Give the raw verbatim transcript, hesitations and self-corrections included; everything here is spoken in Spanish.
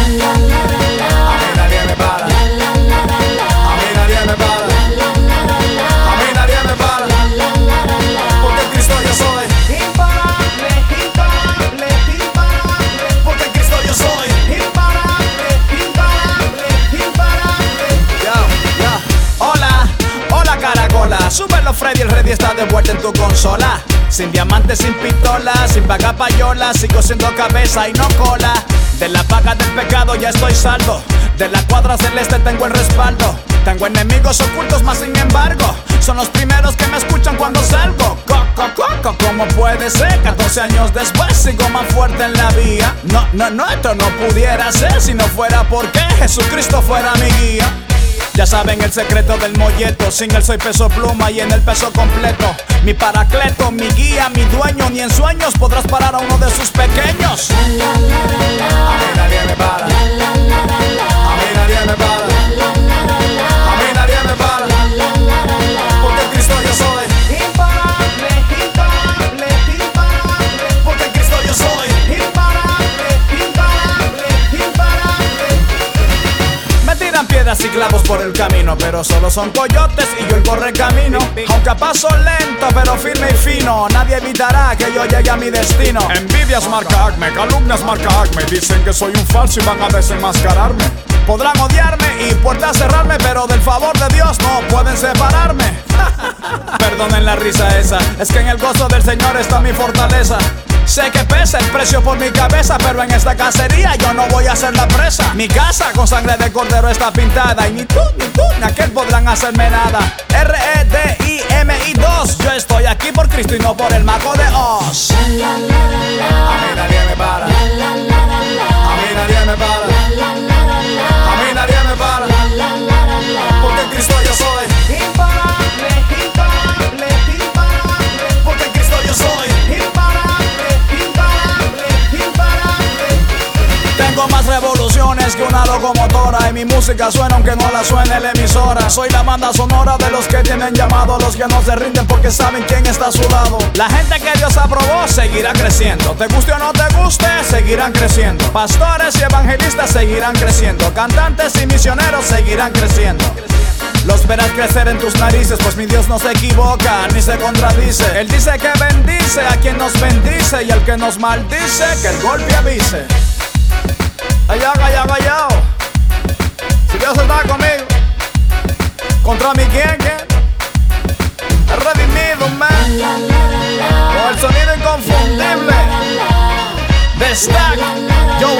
A mí nadie me para. A mí nadie me para. A mí nadie me para. Porque en Cristo yo soy imparable, imparable, imparable. Porque en Cristo yo soy imparable, imparable, imparable. Ya, ya. Hola, hola caracola. Súbelo Freddy, el Ready está de vuelta en tu consola. Sin diamante, sin pistola, sin vaga payola. Sigo siendo cabeza y no cola. De la paga del pecado ya estoy saldo. De la cuadra celeste tengo el respaldo. Tengo enemigos ocultos, más sin embargo son los primeros que me escuchan cuando salgo. Coco, coco, ¿cómo puede ser? catorce años después sigo más fuerte en la vía. No, no, no, esto no pudiera ser si no fuera porque Jesucristo fuera mi guía. Ya saben el secreto del molleto. Sin él soy peso pluma y en el peso completo. Mi paracleto, mi guía, mi dueño. Ni en sueños podrás parar a uno de sus pequeños. A mí nadie me para. A mí nadie me para. A mí nadie me para. Porque en Cristo yo soy imparable, imparable, imparable. Porque en Cristo yo soy imparable, imparable, imparable. Me tiran piedras y clavos por el camino, pero solo son coyotes y yo el correcamino. Aunque a paso lento, pero firme y fino, nadie evitará que yo llegue a mi destino. Envidias marca acme, calumnias marca acme. Dicen que soy un falso y van a desenmascararme. Podrán odiarme y puertas cerrarme, pero del favor de Dios no pueden separarme. Perdonen la risa esa, es que en el gozo del Señor está mi fortaleza. Sé que pesa el precio por mi cabeza, pero en esta cacería yo no voy a ser la presa. Mi casa con sangre de cordero está pintada y ni tú, ni tú, ni aquel podrán hacerme nada. R E D I M I dos, yo estoy aquí por Cristo y no por el mago de Oz. A mí nadie me para. A mí nadie me para. A mí nadie me para. Porque en Cristo yo soy imparable, imparable, imparable. Porque en Cristo yo soy imparable, imparable, imparable. Tengo más revoluciones que una locomotora y mi música suena aunque no la suene la emisora. Soy la banda sonora de los que tienen llamado, los que no se rinden porque saben quién está a su lado. La gente que Dios aprobó seguirá creciendo. Te guste o no te guste, seguirán creciendo. Pastores y evangelistas seguirán creciendo. Cantantes y misioneros seguirán creciendo. Los verás crecer en tus narices, pues mi Dios no se equivoca ni se contradice. Él dice que bendice a quien nos bendice y al que nos maldice que el golpe avise. Allá, allá, allá. Si Dios está conmigo, ¿contra mí quién, quién? El redimido, man. Con el sonido inconfundible de Stack, yo